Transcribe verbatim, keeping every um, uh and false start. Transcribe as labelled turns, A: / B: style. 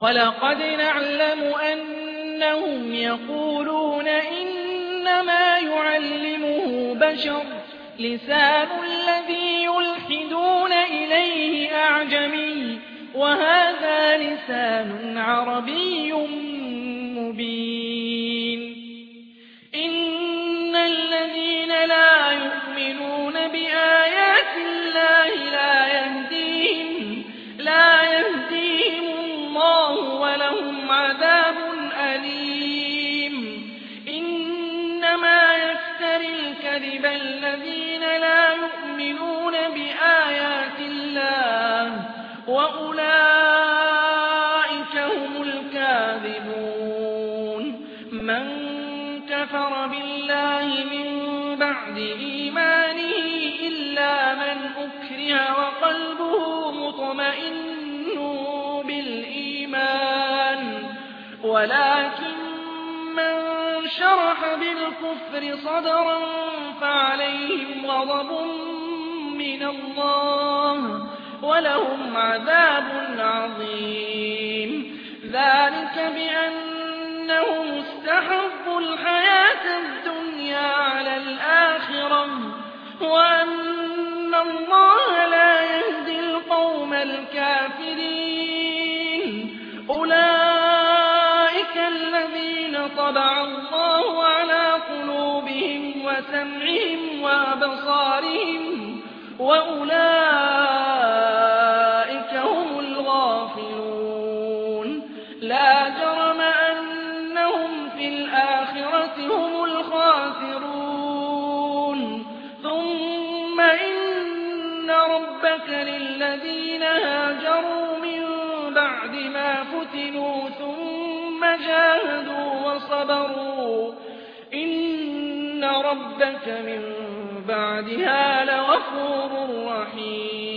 A: وَلَقَدْ نَعْلَمُ أَنَّهُمْ يَقُولُونَ إِنَّمَا يُعَلِّمُهُ بَشَرٌ لِّسَانُ الَّذِي يُلْحِدُونَ إِلَيْهِ أَعْجَمِيٌّ وَهَٰذَا لِسَانٌ عَرَبِيٌّ مُّبِينٌ. إِنَّ الَّذِينَ لَا يُؤْمِنُونَ بِآيَاتِ اللَّهِ لَا يَهْدِيهِمْ لَا يَهْدِيهِمُ اللَّهُ وَلَهُمْ عَذَابٌ أَلِيمٌ. إِنَّمَا يَفْتَرِي الْكَذِبَ الَّذِينَ لَا يُؤْمِنُونَ بِآيَاتِ اللَّهِ وَأُولَٰئِكَ هُمُ الْكَاذِبُونَ. مَن كَفَرَ بِاللَّهِ مِن بَعْدِ إِيمَانِهِ إِلَّا مَنْ أُكْرِهَ وَقَلْبُهُ مُطْمَئِنٌّ بِالْإِيمَانِ وَلَٰكِن مَّن شَرَحَ بِالْكُفْرِ صَدْرًا فَعَلَيْهِمْ غَضَبٌ مِّنَ اللَّهِ وَلَهُمْ عَذَابٌ عَظِيمٌ. ذَٰلِكَ بِأَنَّهُمُ اسْتَحَبُّوا الْحَيَاةَ الدُّنْيَا عَلَى الْآخِرَةِ وَأَنَّ اللَّهَ لَا يَهْدِي الْقَوْمَ الْكَافِرِينَ. أُولَٰئِكَ الَّذِينَ طَبَعَ اللَّهُ عَلَىٰ قُلُوبِهِمْ وَسَمْعِهِمْ وَأَبْصَارِهِمْ وَأُولَٰئِكَ هُمُ الْغَافِلُونَ. لَا جَرَمَ أَنَّهُمْ فِي الْآخِرَةِ هُمُ الْخَاسِرُونَ. ثُمَّ إِنَّ رَبَّكَ لِلَّذِينَ هَاجَرُوا مِن بَعْدِ مَا فُتِنُوا ثُمَّ جَاهَدُوا وَصَبَرُوا إِنَّ رَبَّكَ مِن بَعْدِهَا لَغَفُورٌ رَّحِيمٌ.